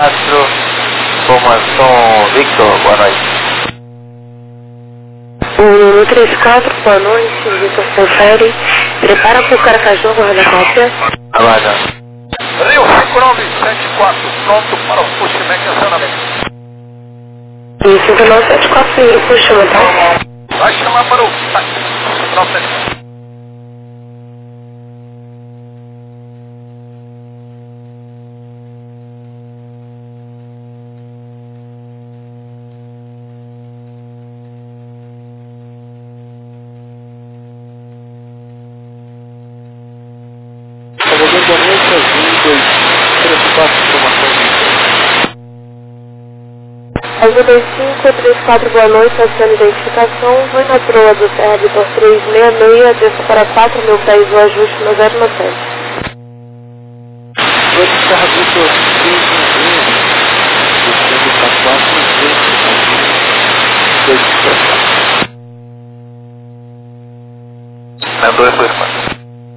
Formação Victor, boa noite. O 34, boa noite, Victor confere. Prepara para o Caracaju, aguarda a cópia. Aguarda. Rio 5974, pronto para o pushback acionamento. E 5974, o pushback, tá? Vai chamar para o táxi. Azul 2534, boa noite, acione identificação, vai na proa do Serra Vitor 366, desça para 4 mil pés o ajuste no 097. Oi, Serra Vitor 366, descendo para 4 mil pés, na 224.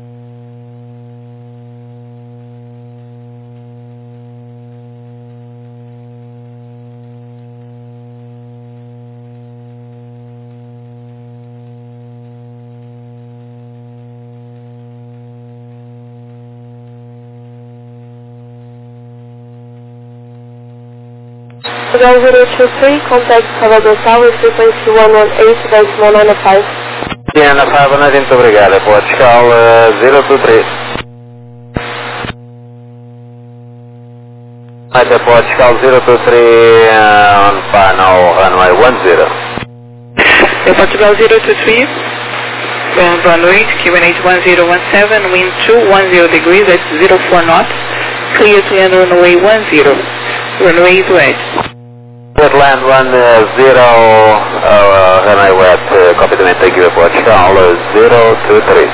Portugal 023, contact Salvador Tower, frequency 118.995. Diana 5, muito obrigado. Portugal 023. Até Portugal 023 on final runway 10. Portugal 023, boa noite, QNH 1017, wind 210 degrees, that's 04 knots, clear to land runway 10, runway is red. Land 10, runway wet, copy the man, thank you, Portugal 023.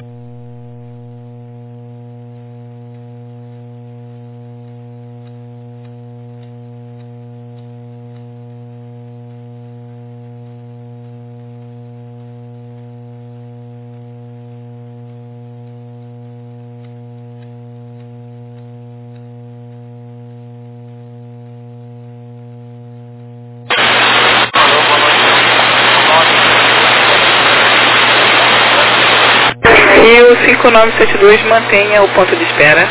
E o 5972 mantenha o ponto de espera.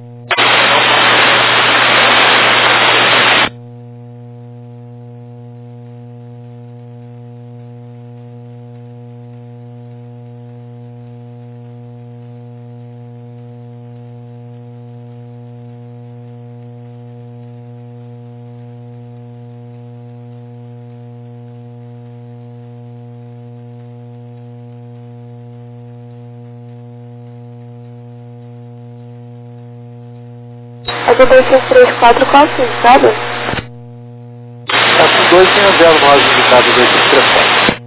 Azul 2534, qual o indicado? Taxi 260, nós indicado 2534.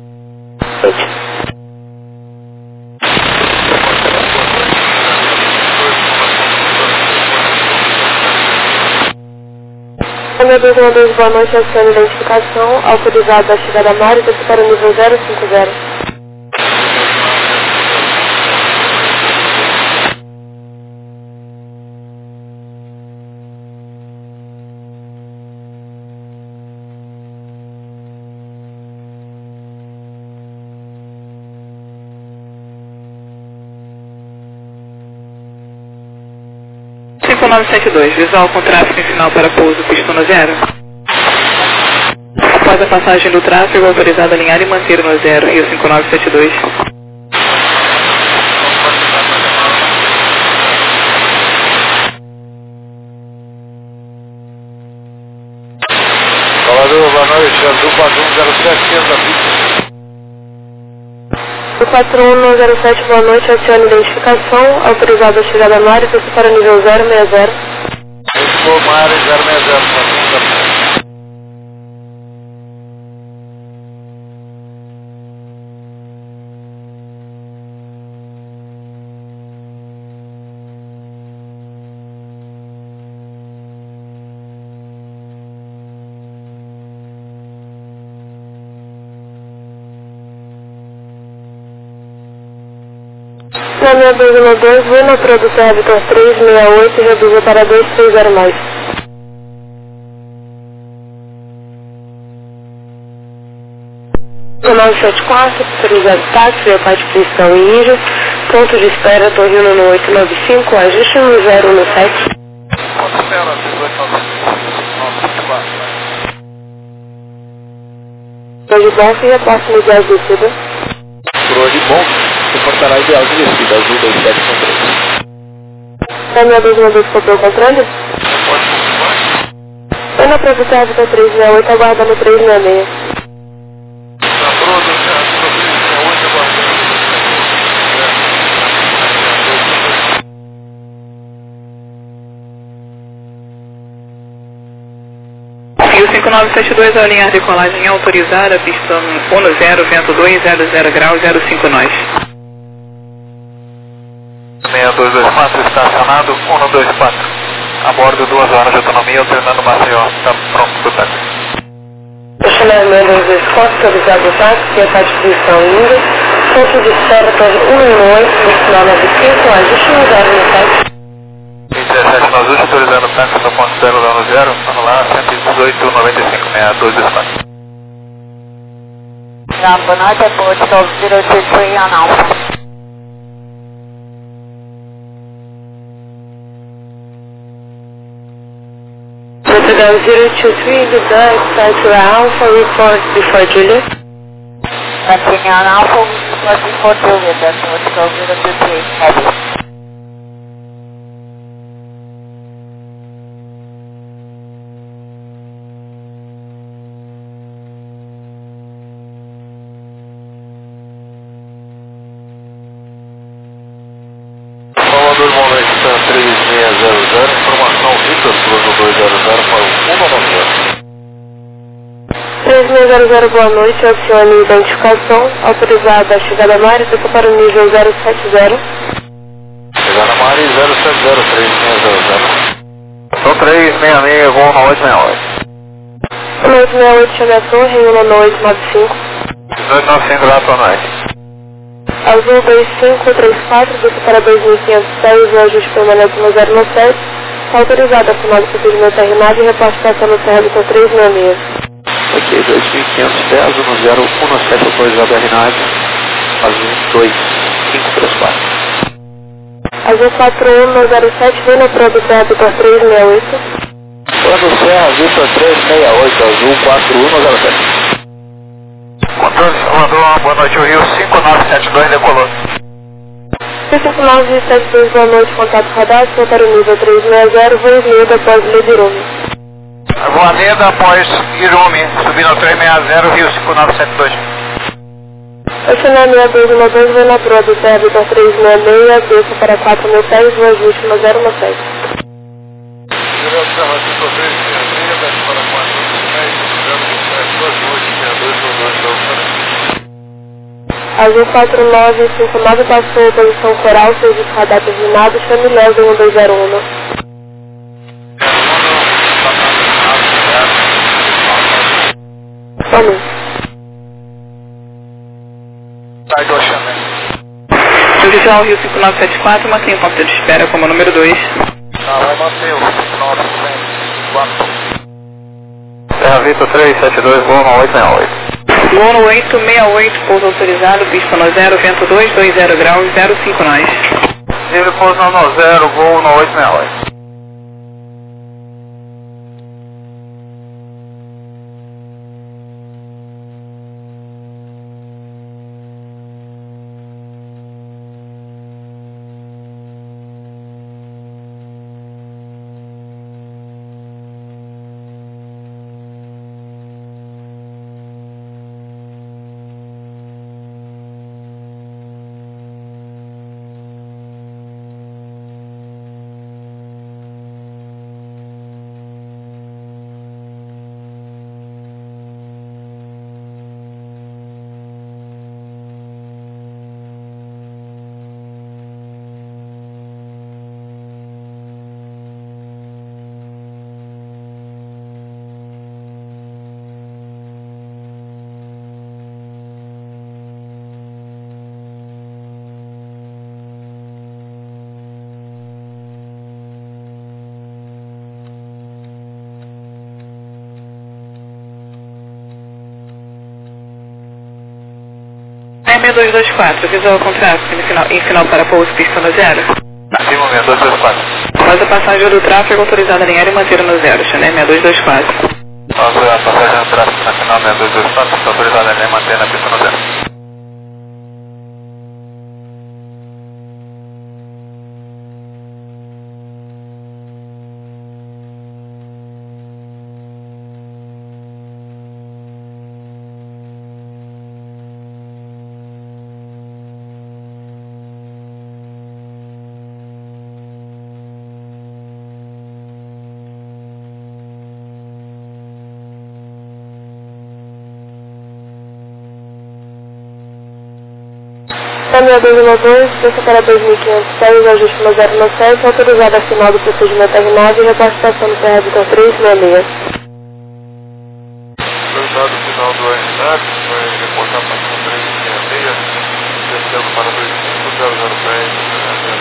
Câmbio 212, boa noite, acione identificação, autorizado a chegada a mar e desce para o nível 050. Cinco 5972, visual com tráfego em final para pouso pistono 0. Após a passagem do tráfego, autorizado a alinhar e manter no 0 e o 5972. Salvador, boa noite, Azul 4107, da pista. O 4107, boa noite, acione identificação, autorizado a chegada a mar e desce para o nível 060. Expo Mar 060, Na minha 212, vou na produção Vitor 368 e reduza para 230 mais. 5974, autorizado táxi, via parte policial em Ilha, ponto de espera, Torre 1 no 895, ajuste no 017. Ponto espera, 1894. Hoje bom, se reporte no ideal de descida. Por hoje bom, reportará ideal de descida, azul 2793. Câmera 212 cobrou o controle? Foi na província 368, aguardando 366. Rio 5972, a linha de decolagem autorizada, pista 10, vento 2, 00 graus, 05 nós. 6224, estacionado 124. A bordo 2 horas de autonomia, alternando Maceió. Está pronto para o táxi. Estacionamento 224, autorizado táxi, via parte policial em Ilha, ponto de espera, Torre 118, decimal 95, ajuste no 017. 17 no azul, autorizando o táxi no ponto 0 lá no 0, vamos lá, 118,95, 62 espaço. Boa noite, airport 023 on Alpha. Portugal 023, the bus, start to Alpha, report before Juliet. Continue on Alpha, report before Juliet, that's Portugal 023, heavy. Salvador Molesta 3600, informação Vitor Cruz no 200 para o 190. 3600, boa noite, adicione identificação, autorizada a chegada na área, fica para o nível 070. Chegada Mari 070, 3600. São 366, voo na 868. 868, chega a torre, 1 no 895. 1895, lá para nós. Azul 2534, desce para 2506, o ajuste permanente no 097. Autorizada a final do procedimento terminado e reporte passando no Hamilton 366. Ok, 2510 no 017, autorizado a RNAD, azul 2534. Azul 41 no 07, vem na prova do Hamilton 368. Plano Serra, Vitor 368, azul 41 no 07. Controle Salvador, boa noite, o Rio 5972 decolou. 5972, boa noite, contato radar, para o nível 360, voo Esneda após Ledirume. Voaneda após Irume, subindo 360, Rio 5972. Estacionamento 212, vem na prova do Hamilton 366, desça para 4 mil pés, o ajuste no 017. Azul 4959 passou posição coral, serviço radar terminado, chame Lesa 1201. Vamos. Sai do Oxamé. Oficial Rio 5974, mantenha o ponto de espera como número 2. Não, vai manter o 5974. Serra Vitor 372, voo no 868. Voo no 868, pouso autorizado, pista no 0, vento 2, 20 graus, 05 nós. Livre pouso no 0, voo no 868. 1224, visual contrato, em final para pouso, pista no zero. Acima 6224. Após a passagem do tráfego, autorizada em área e manter no zero, Chennai 6224. Após a passagem do tráfego na final 6224, está autorizada em manter na pista no zero. Caminho 212, desça para 2.506, ajuste no 097, autorizada a final do procedimento R9 e repastação do CR Vitor 366. Autorizado o final do R9, vai reportar para 366, descendo para 25010.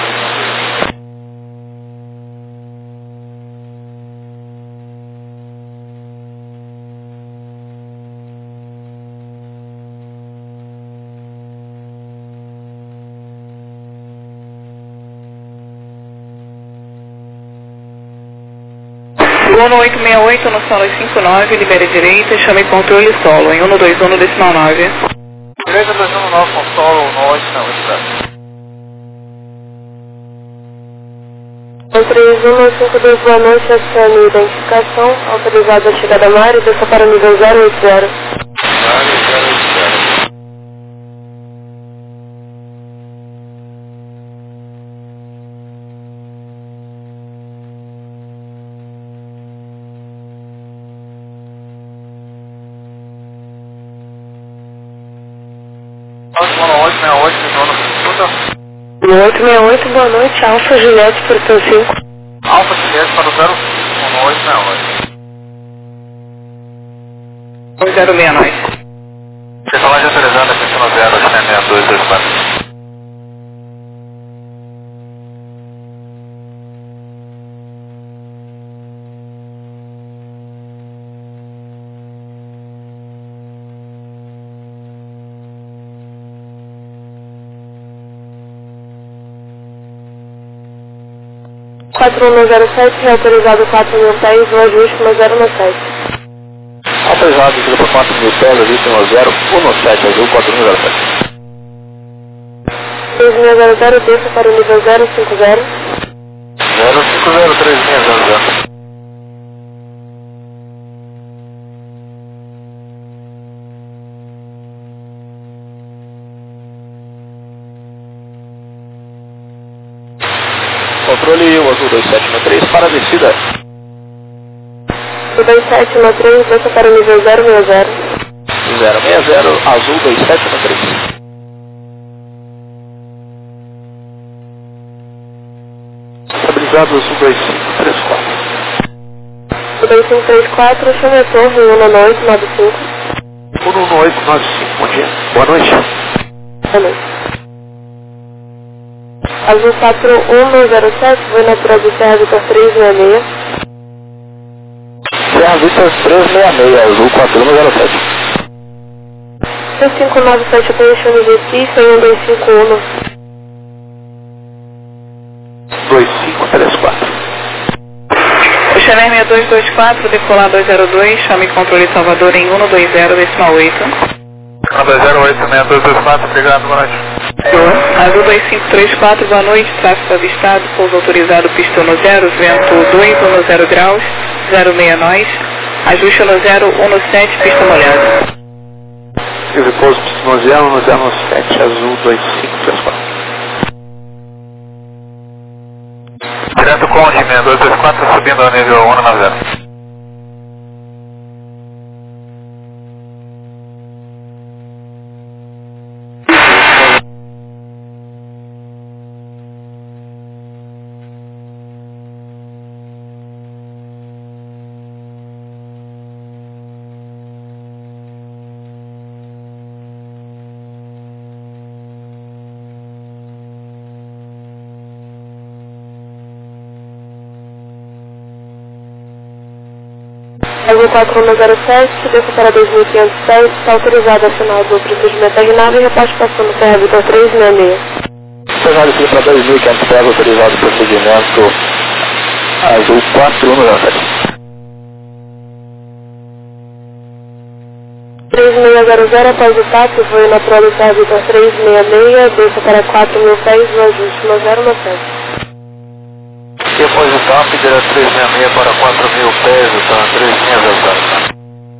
Lua no 868, no solo 59, libere direita, chame controle solo, em 121 decimal 9. Direita 219 com solo, no 8 não, está. 3152, boa noite, acione identificação, autorizada a chegada ao mar e desça para nível 080. No 868, boa noite, Alfa Juliette por seu 5. Alfa Juliette para o 0868. 069. Decolagem autorizada, pista no 0, Chennai 6224. no 4107, autorizado 4.000 pés, no ajuste no 097. Autorizado, descida por 4.000 pés, ajuste no 017, azul 4007. 3600, desça para o nível 050. 0503600. Controle o azul 2763 para a descida. O 2713, desça para o nível 060. 060, azul 2763. Estabilizado azul 2534. O 2534, chame a torre 19895. 11895, bom dia. Boa noite. Boa noite. Azul 4107, voo natural do Serra Vitor 366. Serra Vista 366, azul 4107. 3597, Operation GC, 1251. 2534. Chennai 6224, decolar 202, chame controle Salvador em 120 decimal 8. 208, 6224, obrigado, boa noite. Azul 2534, boa noite, tráfego avistado, pouso autorizado, pista no 0, vento 2, 10 graus, 06 nós, ajuste no 017, pista molhada. E o repouso pista no 017, azul 2534. Direto com o Jimmy 224, subindo ao nível 190. Azul 4107, desça para 2510, está autorizado a final do procedimento RNAV e reparte passando no CR Vitor 366. Cenário aqui para 2500 pés, autorizado o procedimento Azul 4107. 3600 após o TAP, voe natural do CR Vitor 366, desça para 4000 pés, no ajuste 1017. Depois o TAP, direto 366 para 4.000 pés, então 3600.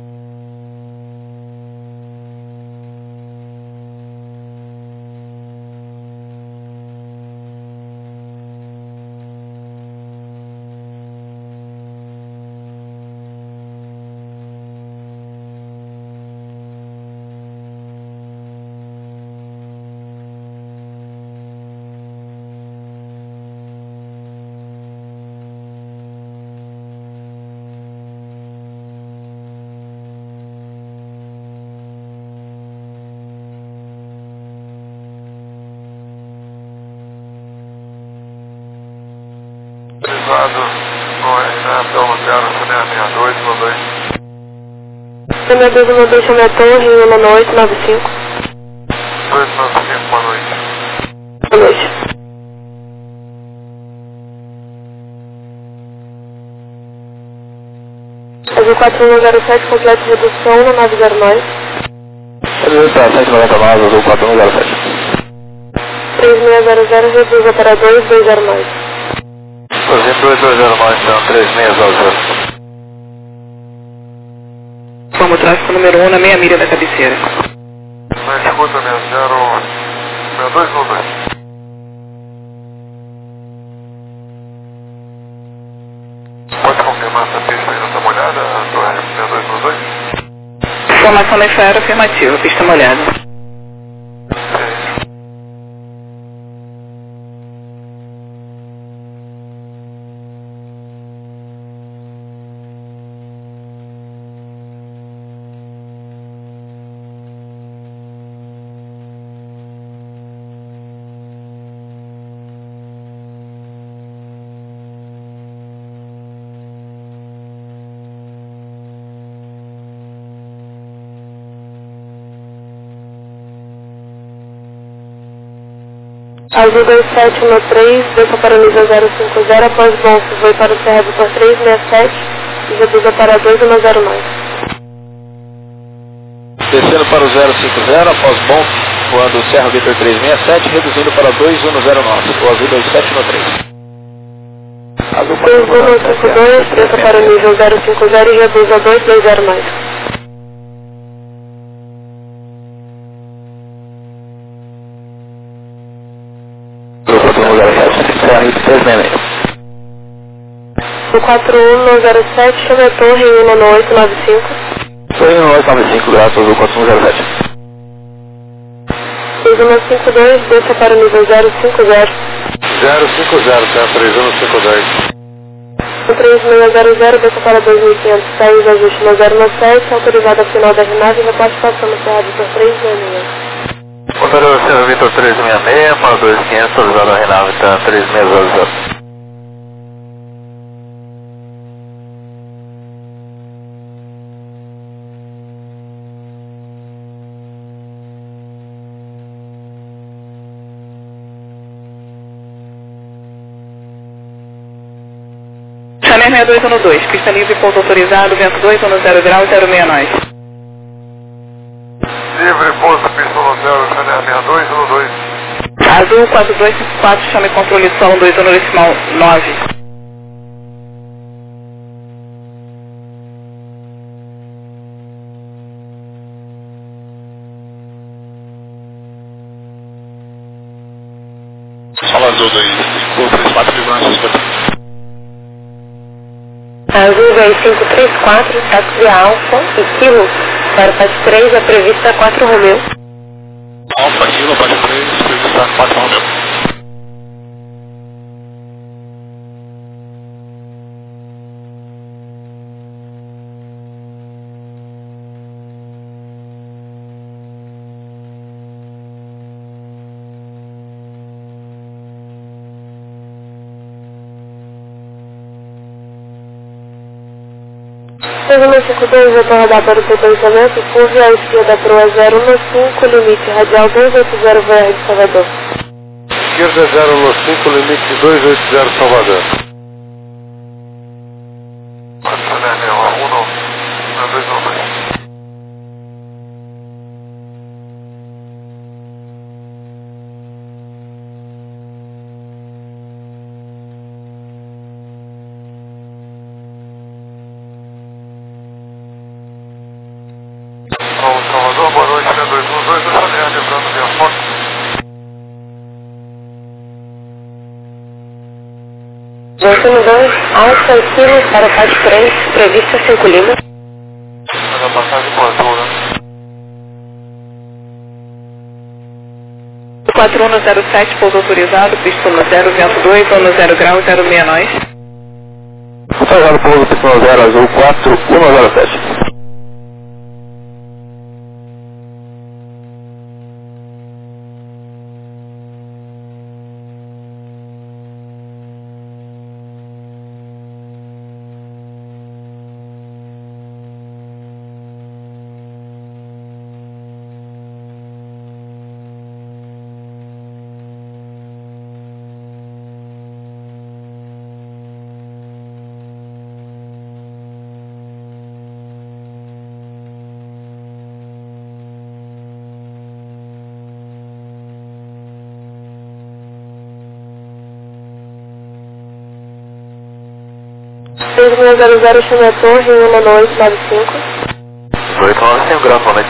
Autorizado no RNAV, então 062, 12. CM2 mandou chamar a torre, 19895. 295, boa noite. Boa noite. Azul 4107, complete redução no 909. Autorizado para 799, Azul 4107. 3600, reduza para 2209. Fazendo 2209, então 3600. Como tráfico número 1 na meia milha da cabeceira. Na escuta, minha 0212. Pode confirmar essa pista aí, não está molhada, torre 6212? Informação nessa área afirmativa, pista molhada. Azul 2713, desça para o nível 050, após Bonfim, voe para o CR Vitor 367 e reduza para 2109. Descendo para o 050, após bom, voando o Serra Vitor 367, reduzindo para 2109, o Azul 2713. Azul 2152, desça para o nível 050 e reduza 2209. O 4107, chame a torre 19895. Torre 19895, graças ao 4107. 3152, desça para o nível 050. 050, tá? 3152. O 3600, desça para 2500, saída ajuste no 097, autorizada a final da RNAV e reparte passando no CR Vitor 366. Motorista Serra Vitor 366, para 2500, autorizado a RNAV, tá? 3600. Chanel 6212, pista livre, pouso autorizado, vento 210 graus, 069. Livre, pouso, pista no 0, Chanel 6212. Azul 4254, chame controle som 21,9. Fala Azul 2534, segurança 50. Azul 2534, táxi Alfa e Kilo, para o PAT 3 é prevista 4 Romeu. Alfa, Kilo, pode 3, prevista 4 Romeu. 3152, retorno da para o seu posicionamento, curve à esquerda para o 015, limite radial 280 VR de Salvador. Esquerda 015, limite 280 Salvador. Salvador, boa noite, 212, eu estou lembrando de a foto. 212, Alfa Kilo para faixa 3, prevista 5 Lima. Olha a passagem por azul, né? 4107, pouso autorizado, pista no 0, vento 2, ou no 0 grau, 0,6 nós. Autorizado pouso, pista no 0, azul 4107. zero chama a torre, 19895. 895, graças, boa noite.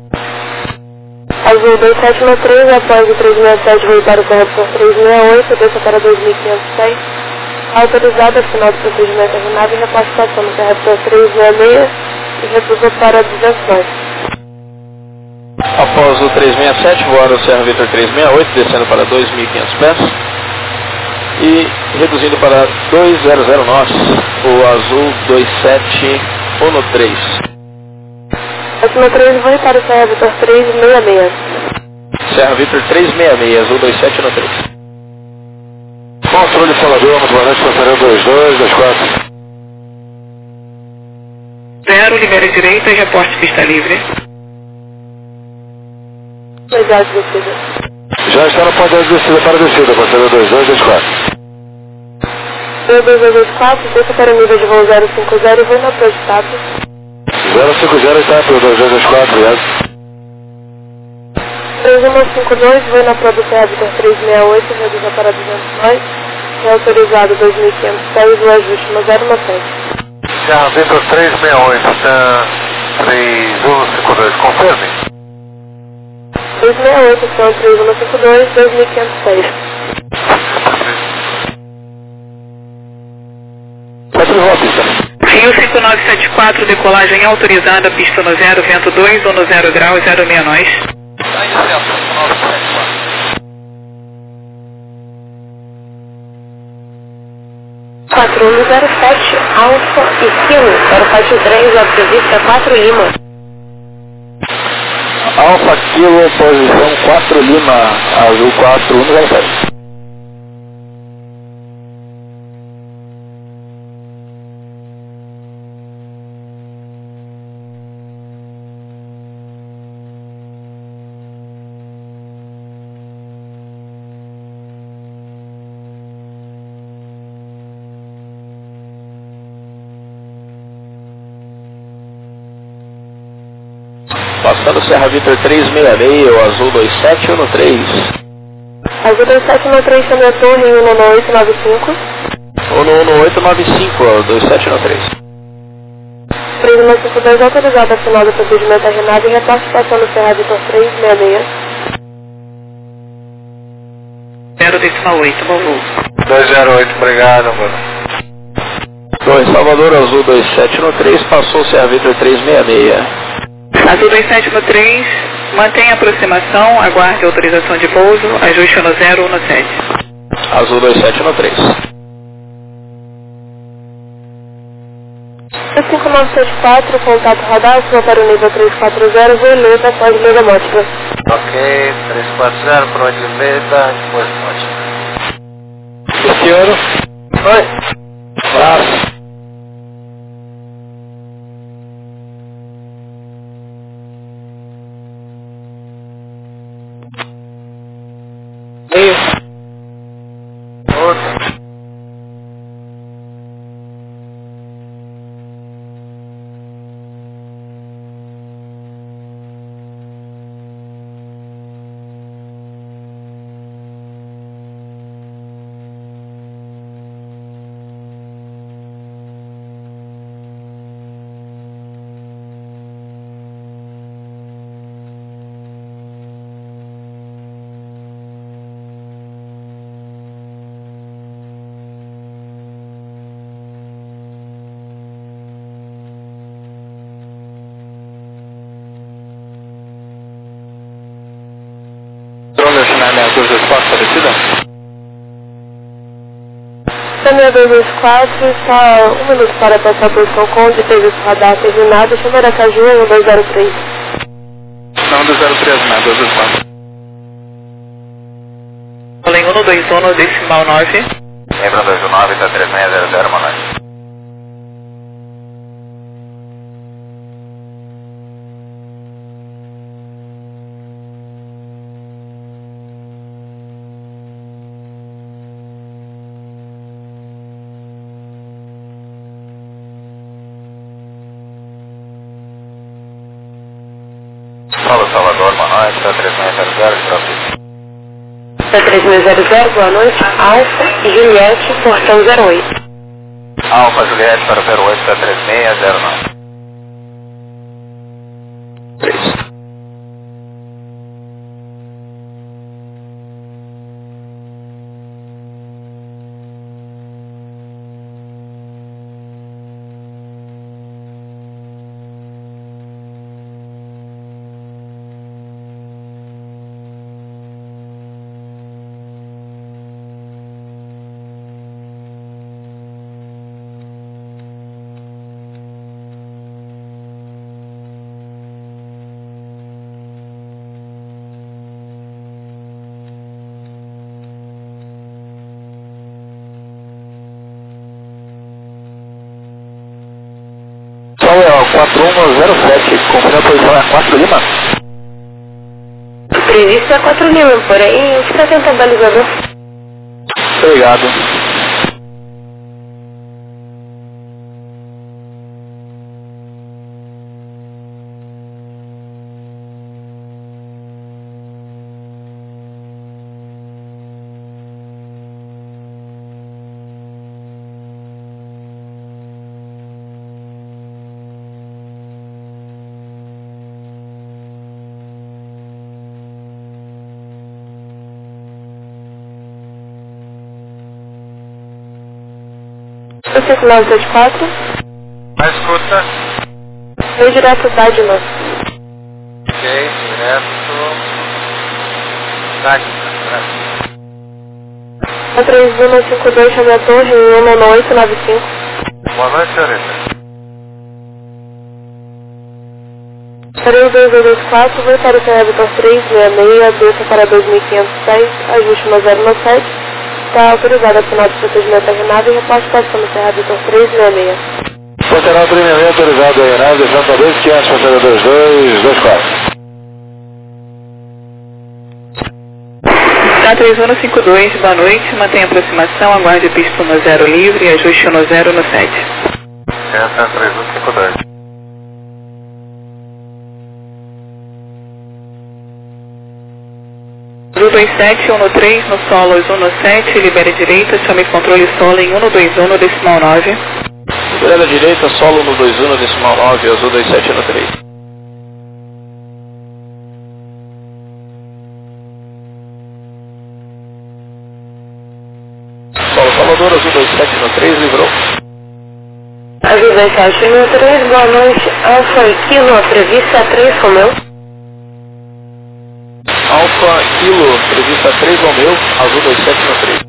Azul 2793, após o 367, veio para o corretor 368, desça para 2506. Autorizada, final do procedimento terminado e repastação no corretor 366 e repouso para 209. Após o 367, voando o Serra Victor 368, descendo para 2.500 pés e reduzindo para 200 nós, o azul 2713. Acima 3, vai para o Serra Victor 366. Serra Victor 366, azul 2713. Controle Salvador, muito boa noite, passarinho 2224. 0, libera direita e reporte pista livre. Obrigado, descida. Já está no ponto de descida para a descida, passarinho 2224. 2224, desça para nível de voo 050 e vai na torre de status. 050 está para o 2224, obrigado. 3152, vai na prova do Serra Victor 368, reduza para 200 nós. É autorizado 2506, o ajuste no 017. Serra Victor 368, está 3152, confirme. 368, são 3152, 2506. Autorizou a pista. Rio 5974, decolagem autorizada, pista no 0, vento 2, ou no 0 grau, 0,6 nós. Está iniciando, 5974. 4107, Alfa e Kilo, para faixa 3, a prevista 4 Lima. Alfa Kilo, posição 4 Lima, azul 4107. Passando Serra Victor 366, o azul 2713. Azul 2713, chama a torre, 19895. Ou no 1895, o 2713. 3152, autorizado a final do procedimento terminado e repartição no Serra Victor 366. 0,8, bom voo. 208, obrigado, mano. 2 Salvador, azul 2713, passou Serra Victor 366. Azul 2713, mantém a aproximação, aguarde autorização de pouso, ajuste no 017. Azul 2713. 5974, contato radar, sua para o nível 340, Veleta, após mega mótica. Ok, 340, para o Veleta, depois mótica. Senhor. Oi. Abraço. 224, parecida? Câmera 224, está 1 minuto para passar a posição com de serviço radar terminado, chama Aracaju 1203. Não, 203 não, 224. Em 121, decimal 9. Lembra 219, tá 3600, Manoel. Fala Salvador, Manoel, tá 3600, próximo. 3600, boa noite. Alfa e Juliette, portão 08. Alfa Juliette para 08, tá 3609. 3. Sol 4107, confirma a posição é 4 Lima. O previsto é 4 Lima, porém fica atento ao balizador. Obrigado. Você com 974, Na escuta. veio direto da Dino. Ok, direto. Daqui. 3152, chama a torre em 19895. Boa noite, senhorita. 3224, vai para o Habitat 366, desça para 2506, ajuste no 017. Está autorizado a final de procedimento arenado e repasse passando o Habitat 366. Ponteral 366, autorizado aí, né? Deixando para 2500, Ponteral 2224. Tá 3152, boa noite. Mantenha aproximação, aguarde pista no 0 livre e ajuste no 0 no 7. Essa é 3152. Azul 27, 1 no solo, azul no 7, libere direita, chame controle solo em 121, decimal 9. Liberada direita, solo no 21, decimal 9, azul 27 no 3. Solo Salvador, azul 27 no 3, livrou. Azul 27 no 3, boa noite. Alfa Kilo, a prevista é 3 Romeu. Alfa Kilo, prevista 3 Romeu, azul 27 no 3.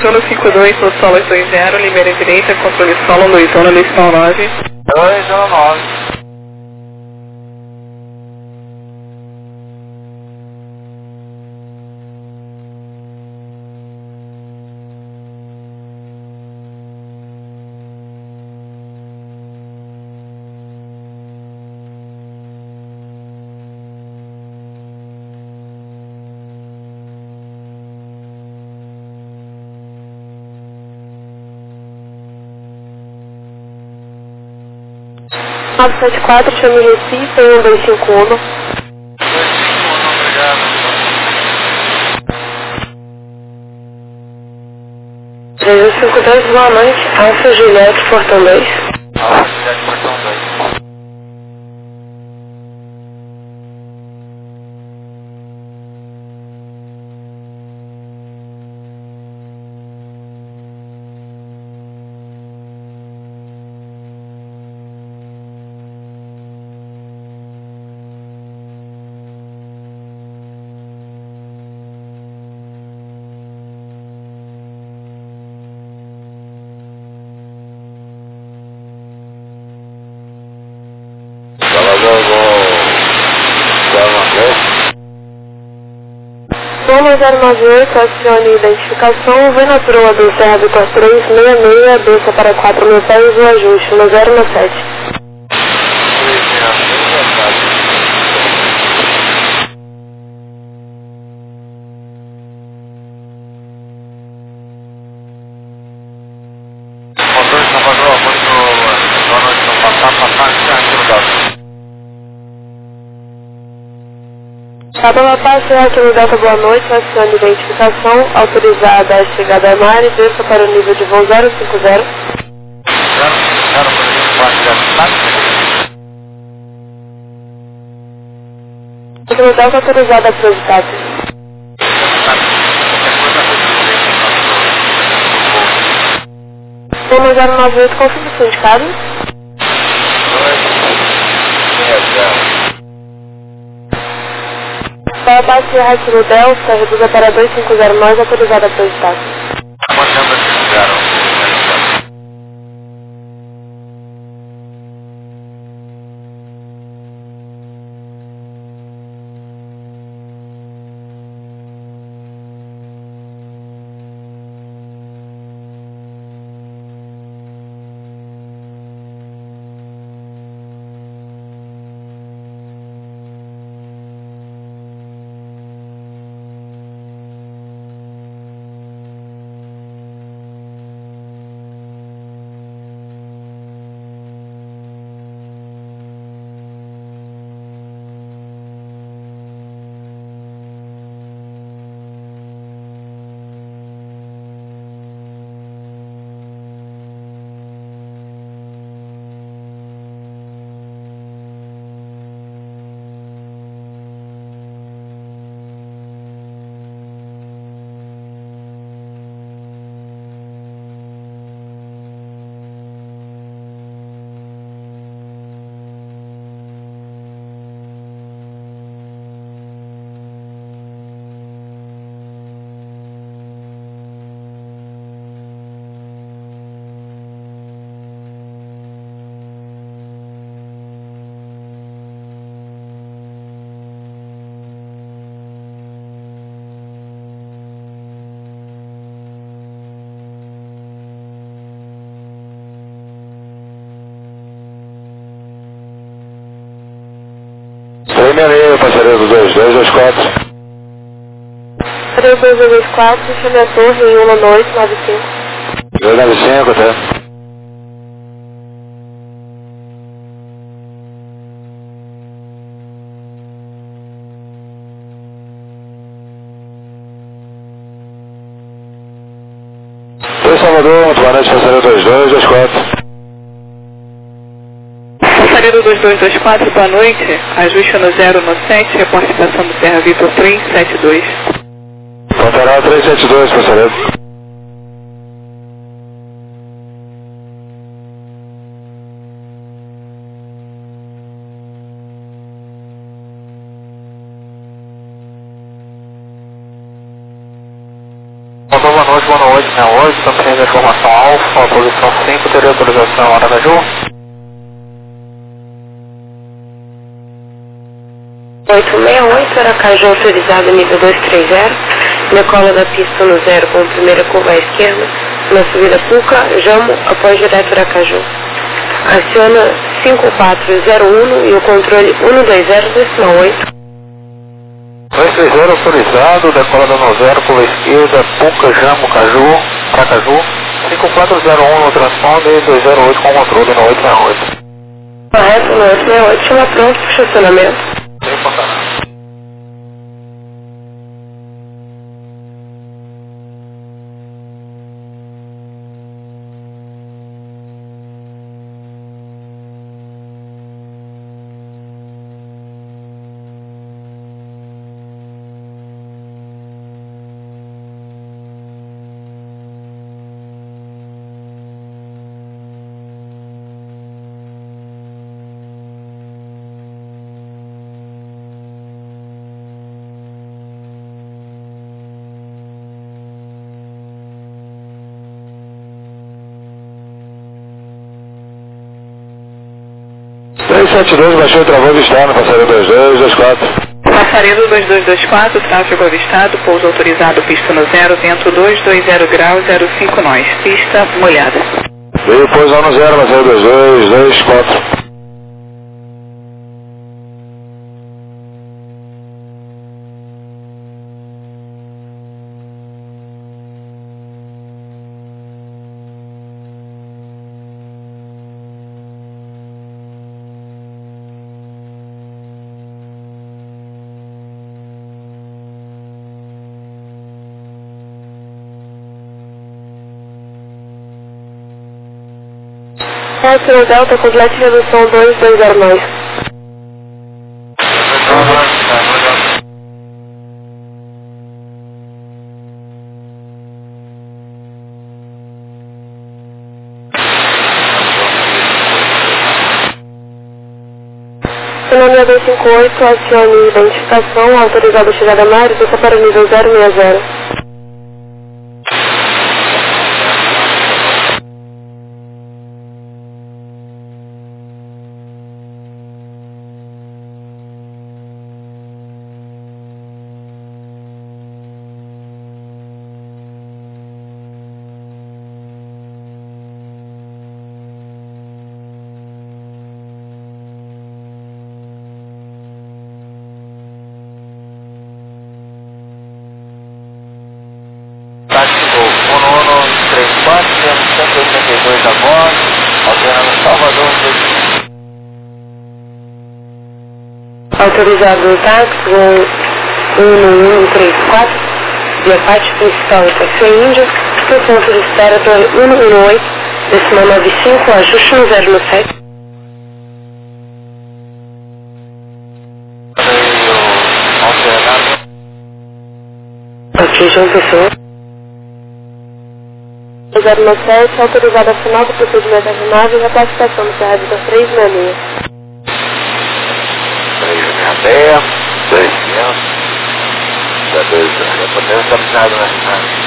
Turno 52, no solo 20, Limeira direita, controle solo, Luizona, lição 9. 219. Nove sete quatro, chame Recife, 1251. 251, obrigado. 352, boa noite. Alfa Juliette, Portão 2. Alfa Juliette, Portão 2. Toma 098, acione identificação, vem na proa do Serra Vitor 366, desça para 4 mil pés, o ajuste no 017. Motor de Salvador, muito boa noite, não passar, aqui no Delta. Cabela Passa, aqui no Delta, boa noite, acione identificação, autorizada a chegada à mar e desça para o nível de voo 050. 050, Aqui no Delta, autorizada a transitar. Toma 098, confirmação de cabos. 260. Cabela Passa, aqui no Delta, reduza para 250, mais autorizada a transitar. Mantendo aqui 0. Prêmio meio, passageiro do 2224. 3224, chame a torre em 19895. 295, tá? Oi, Salvador, muito boa noite, passageiro 2224. Passageiro 2224, boa noite. Ajuste no 017, reporte estação do Serra Vitor 372. Pontará 372, passageiro. Boa Norte, boa noite, 68, estamos tendo informação alfa, posição 5, teria autorização Aracaju? 868, Aracaju autorizado nível 230, decola da pista no 0 com primeira curva à esquerda, na subida Puca, Jamo, após direto Aracaju. Aciona 5401 e o controle 120,8. 230 autorizado, decola no 0, curva à esquerda, Puca, Jamo, Aracaju. 5401 no transponder, 208 com controle no 868. Correto, no 868, chama pronto para estacionamento. Sem portar. Baixou o travão externo, passaredo 2224. Passaredo 2224, tráfego avistado, pouso autorizado, pista no 0, vento 220 graus, 05 nós, pista molhada. Veio pousar no 0, passaredo 2224. Próximo Delta, complete redução 220 Sinônia 258, acione identificação, autorizado a chegada a Mário, desça para o nível 060. Autorizado o táxi com 1134, via parte principal Itaquí Índia, estação de espera torre 118, decimal 95, ajuste no 017. Ok, João Pessoa. 017, autorizado a final do procedimento da nave e reclassificação do CRV 366. 366, 200, da 2, já podemos estar na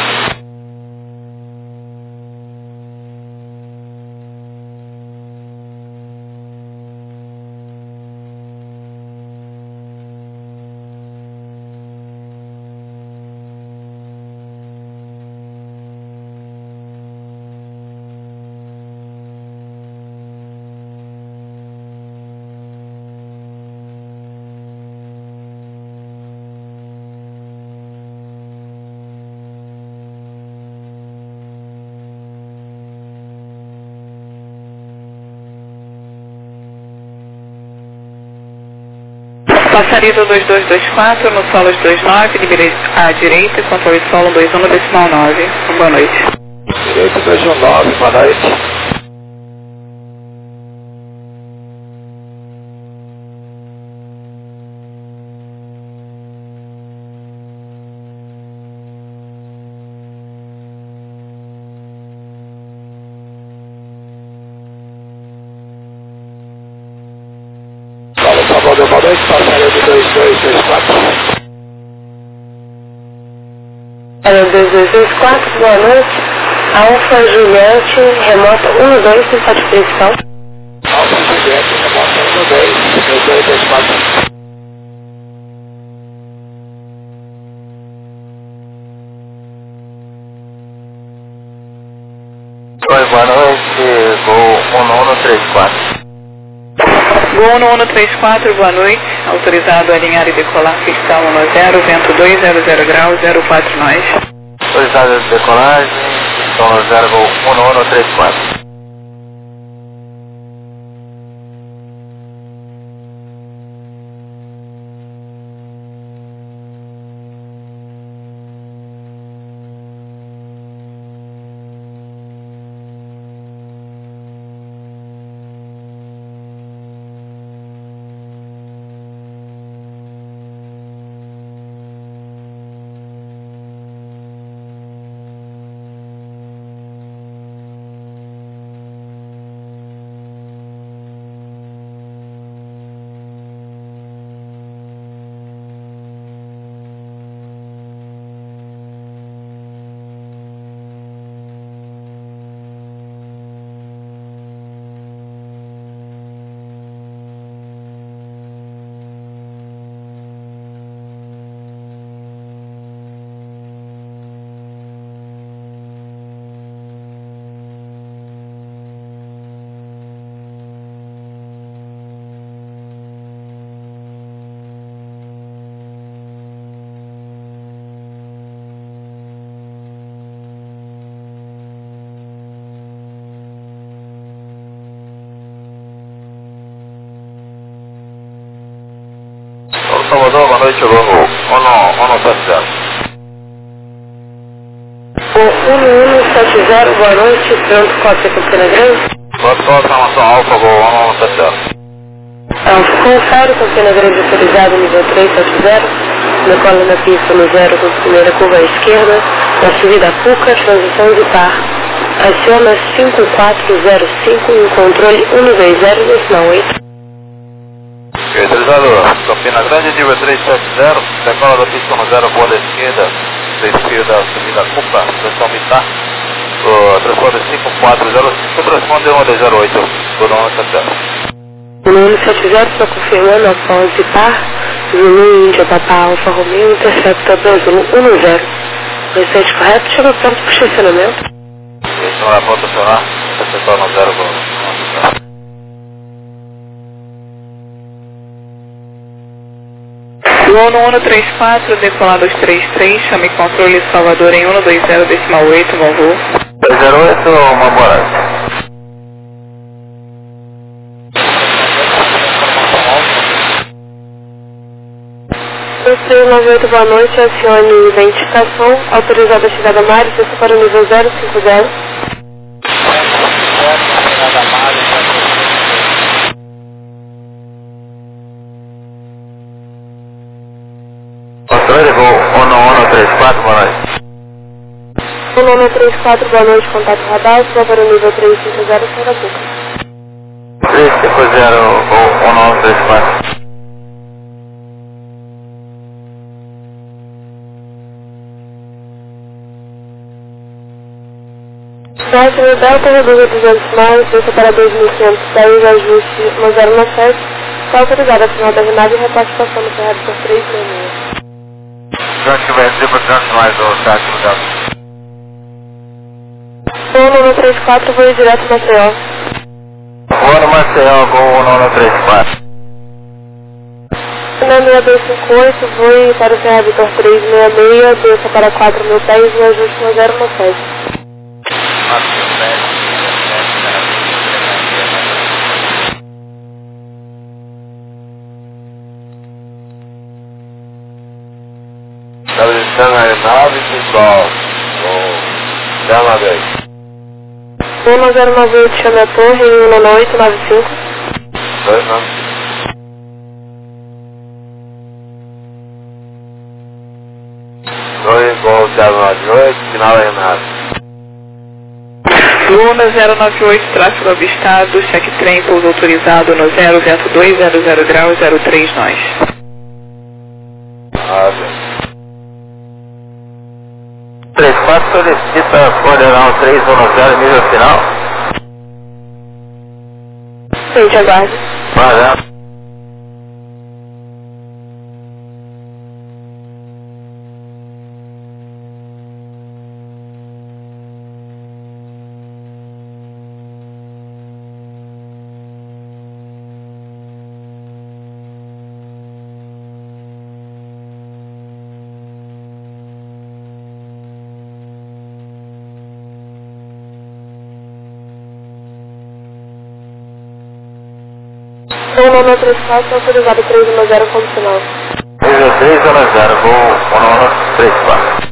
Passaredo 2224, no solo 29, libere à direita, controle solo 21, decimal 9. Boa noite. Direita 219, boa noite. Boa noite, passaredo 2224. 2224, boa noite. Alfa Juliette, remota 12, mensagem principal. Alfa Juliette, remota 12, 2224. Oi, boa noite, Gol 1134. Gol 1134, boa noite. Autorizado a alinhar e decolar pista 10, vento 200 graus, 04 nós. Autorizado de decolagem, pista 10, Gol 1134. Salvador, boa noite, Gol 1170. O 1170, boa noite, pronto, cópia Campina Grande. Pode informação Alfa, Gol 1170. Confere Campina Grande autorizado, nível 370, decola na pista no 0 com primeira curva à esquerda, na subida Puca, transição de par. Aciona 5405 e o controle 120,8. Autorizado, Campina Grande, nível 370, decola da pista no 0, curva da esquerda subida Cupa, transição militar, transporte 5405, transporte 108, por 1170. O 1170 está confirmando após de par, Zulu Índia, Papa Alfa Romeo, intercepta Zulu 10. Restante correto, chama pronto para o estacionamento. Isso não é pronto acionar, receptor no 0, por 1170. Gol 1134, decolar 233, chame controle Salvador em 120,8, bom voo. 308, uma boa. 398, boa noite, acione identificação, autorizada a chegada a Mário, desça para o nível 050. Controle, Gol 1134, boa noite. 1134, boa noite, contato radar, desça para o nível 350, Sarapuca. 350, Gol 1134. Próximo Delta, reduz 200 mais, desça para 2.510, ajuste 1097, está autorizada a final da renada e repartição no CR por 366. Já que vai ser para trás mais o chat do Delta. 1134, voo direto Maceió. Voando Maceió, Gol 1134. Na 6258, voo para o CR Vitor 366, desça para 4.000 pés e ajuste 1097. Estabilizando a aeronave, pessoal. Chama 10. 1098, chame a torre em 19895. 2 Gol 098, final da aeronave. Luna 098, tráfego avistado, cheque trem, pouso autorizado no 0, vento 200 graus, 03 nós. 34 solicita coordenar o 310 nível final. Gente, aguarde. Vazando. Voo 934, autorizado 310 como sinal. Nível 310, voo 934.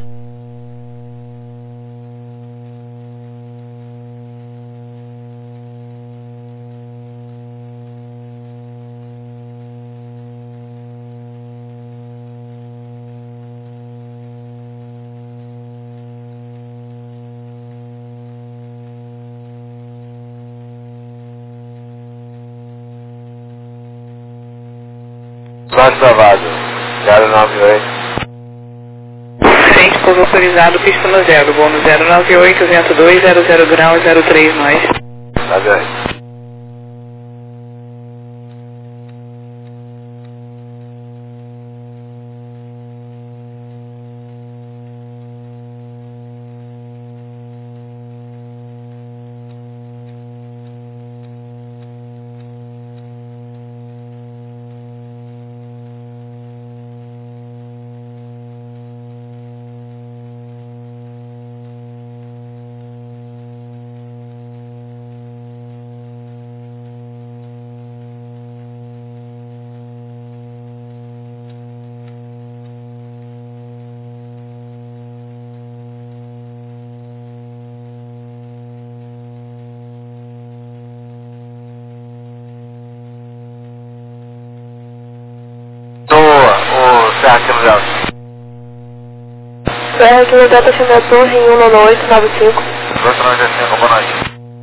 Baixo da vaga, 098. Frente, pouso autorizado, pista no 0, voo no 098, vento 2, 00 graus, 03 nós. Tá bem. Serra Kilo Delta. Serra Kilo Delta, chegando a torre em 19895. 295, boa noite.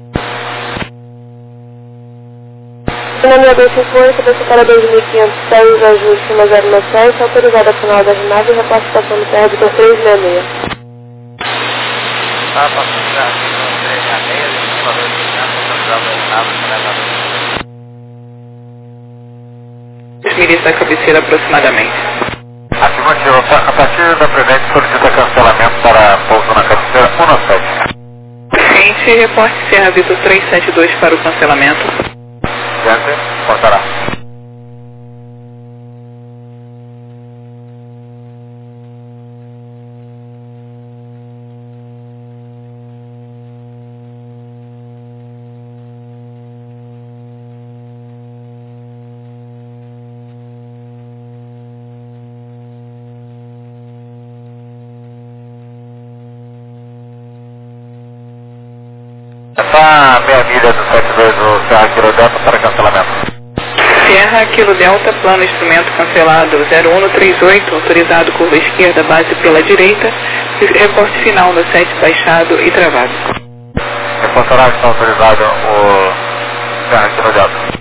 Finalmente 258, desce para 2506, ajuste na 097, autorizada a final da RNAV e repassitação do TR do 366. Tá, passando Serra Kilo 366, valor de 500, autorizado a RNAV, Milícia da cabeceira aproximadamente. Afirmativo, a partir da presente solicita cancelamento para pouso na cabeceira 17. Frente, reporte Serra Vitor 372 para o cancelamento. Gente, portará. Essa meia milha do 72 do Serra Kilo Delta para cancelamento. Serra Kilo Delta, plano instrumento cancelado 0138, autorizado curva esquerda, base pela direita, reporte final no 7 baixado e travado. Reportará que está autorizado o Serra Kilo Delta.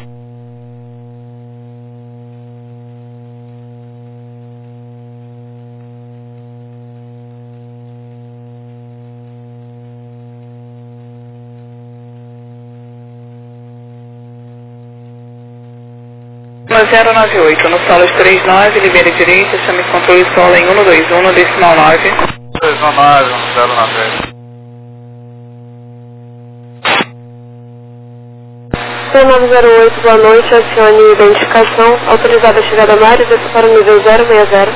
No 098, no solo 39, libere direita, chame controle solo em 121, decimal 9. 219, 098. 1908, boa noite, acione identificação, autorizada a chegada na área, desce para o nível 060.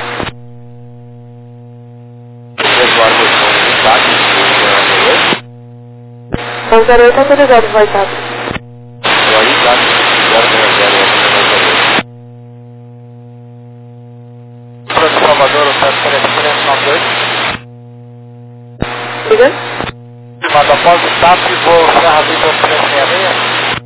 Então 08 autorizado, vai estar. Salvador, o Sérgio Pereira, 98. Diga? Manda após o TAP, voo Serra Vitor 366.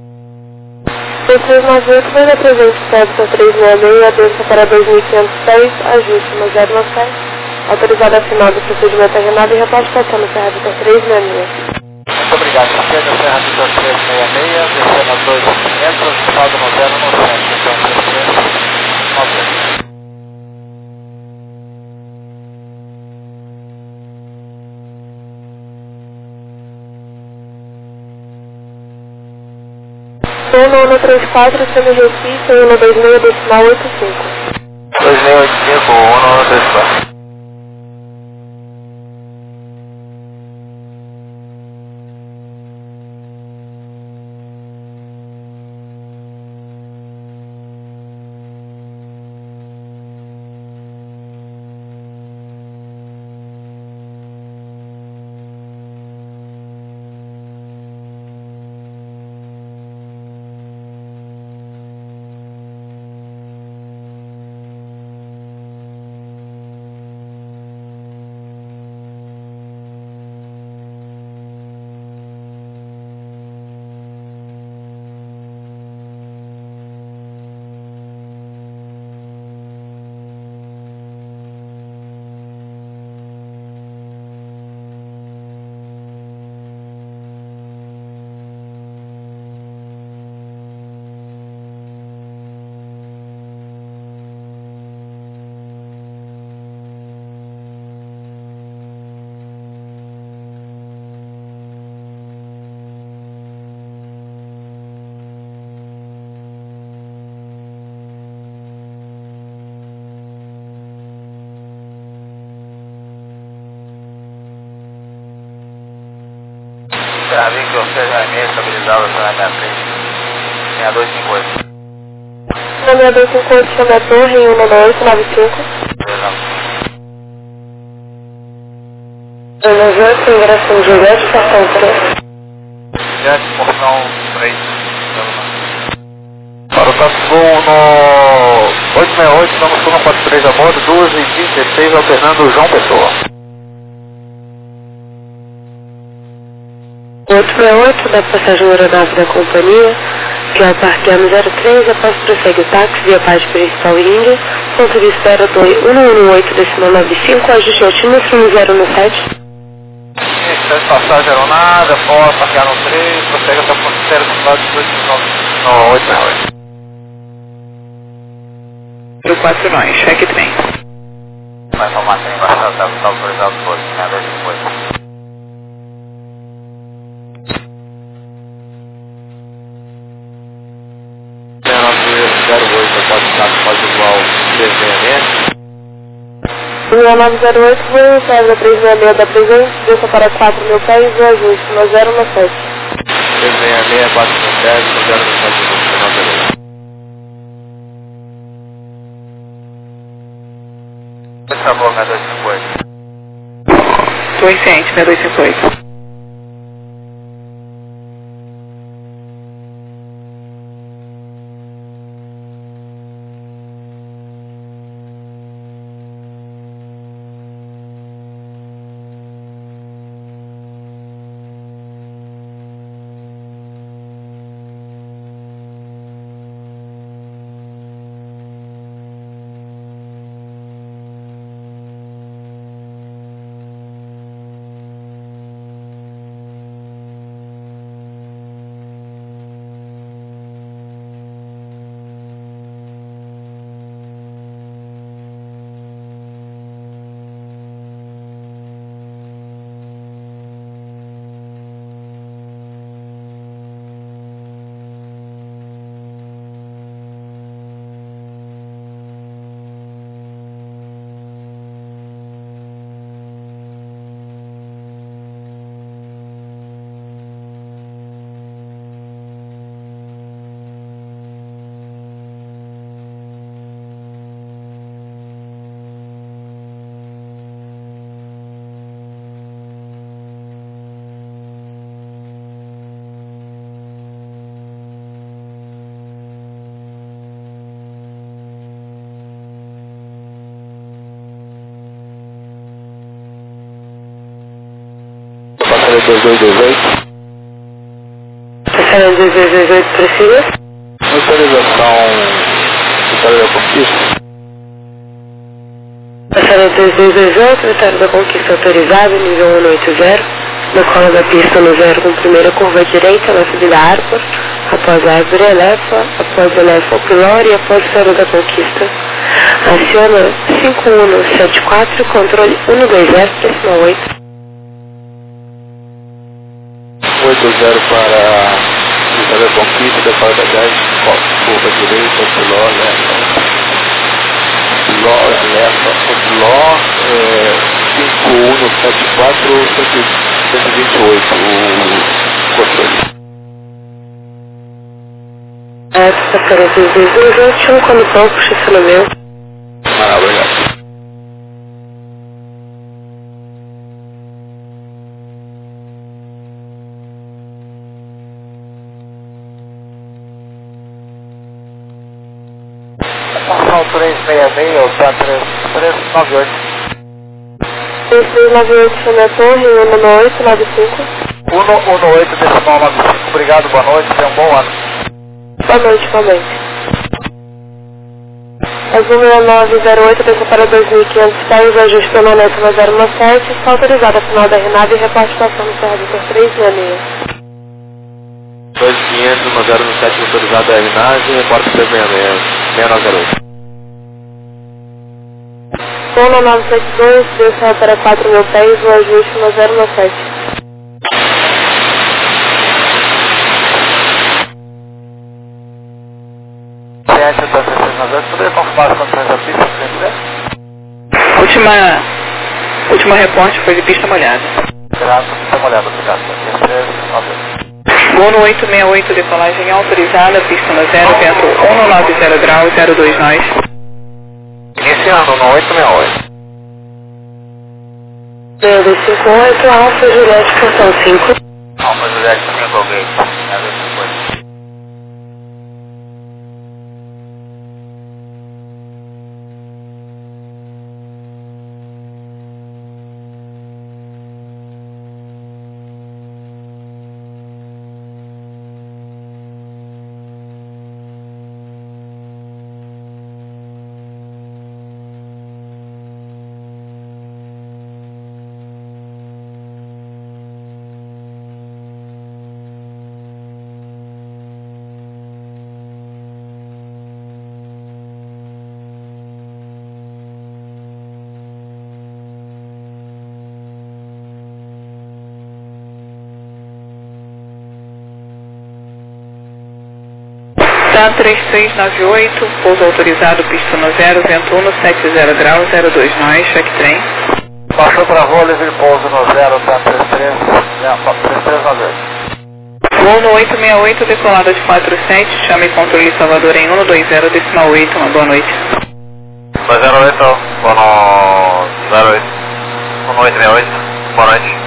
2398, vai na presente Cébita 366, desça para 2506, ajuste no 097, autorizado a final do procedimento arenado e repastação no Serra Vitor 366. Muito obrigado. Esquerda Serra Vitor 366, descendo a 2 metros, saldo no 097, então 399. Sul 1134, semi-Recife, 126, decimal 85. 2685, 1134. Victor, seja e-mail estabilizado na minha frente. 6258. Na 6258, chama a torre em 19895. Beleza. 98, ingresso em Juliette, portão 3. Juliette, portão 3. Para o Tascom no 868, estamos com 143 a bordo, 2h16, alternando João Pessoa. 868, da passagem aeronave da companhia, que é o parqueano 03, após prossegue o táxi via parte principal Índia, ponto de espera 118, decimal 95, ajuste altímetro 1017. Instante passagem aeronave, após parquear no 3, prossegue até o ponto de espera do lado de 2 no 868. 49, cheque trem. Vai informar trem, está autorizado por 6258. O 908 foi o serve da 366 da presente, desça para 4 mil pés e ajuste no 017. 366, 4 mil pés, no 017, por favor, 6258. Estou em ciente, 6258. Passaria 2228. Passaria 2228, precisa? Autorização Vitória da Conquista. Passaria 2228, Vitória da Conquista autorizado, nível 180. Decola da pista no 0 com primeira curva direita na subida Arcos, após a árvore Elefa, após Elefa Pilor e após Vitória da Conquista. Aciona 5174, controle 120, decimal 8. 80 para Céu Conquista, decola da 10, curva direita, Tiló, leva. Tiló, 5174, 128, o controle. Sexta-feira, 21, condução, estacionamento. Obrigado. Estação 366, ou tá 3398. 3398, chama a torre, 11895. 118, decimal 95, obrigado, boa noite, tenha um bom ano. Boa noite, igualmente. Azul 6908, desça para 2.500 pés, ajuste pelo neto na 017, está autorizada a final da RNAV e reporte estação no Serra Vitor 366. 2500 no 017, autorizada a RNAV, reporte 366, 6908. Zona 972, desça para 4.000 pés, o ajuste no 017. Poderia confirmar as condições da pista, se quiser? Última reporte foi de pista molhada. Graças, pista molhada, obrigado. Voo no 868, decolagem autorizada, pista no 0, vento 190 graus, 02 nós. Iniciando no 868. 258, Alfa Juliette, portão 5. Alfa Juliette, também colguei. Tá 3398, pouso autorizado, pista no 0, vento 170 graus, 02 nós, check trem. Baixou para rua, livre pouso no 0, tá 3390. Voo no 868, decolada de 47, chame controle Salvador em 120, decimal 8, uma boa noite. 208, vou no 08, 868, boa noite.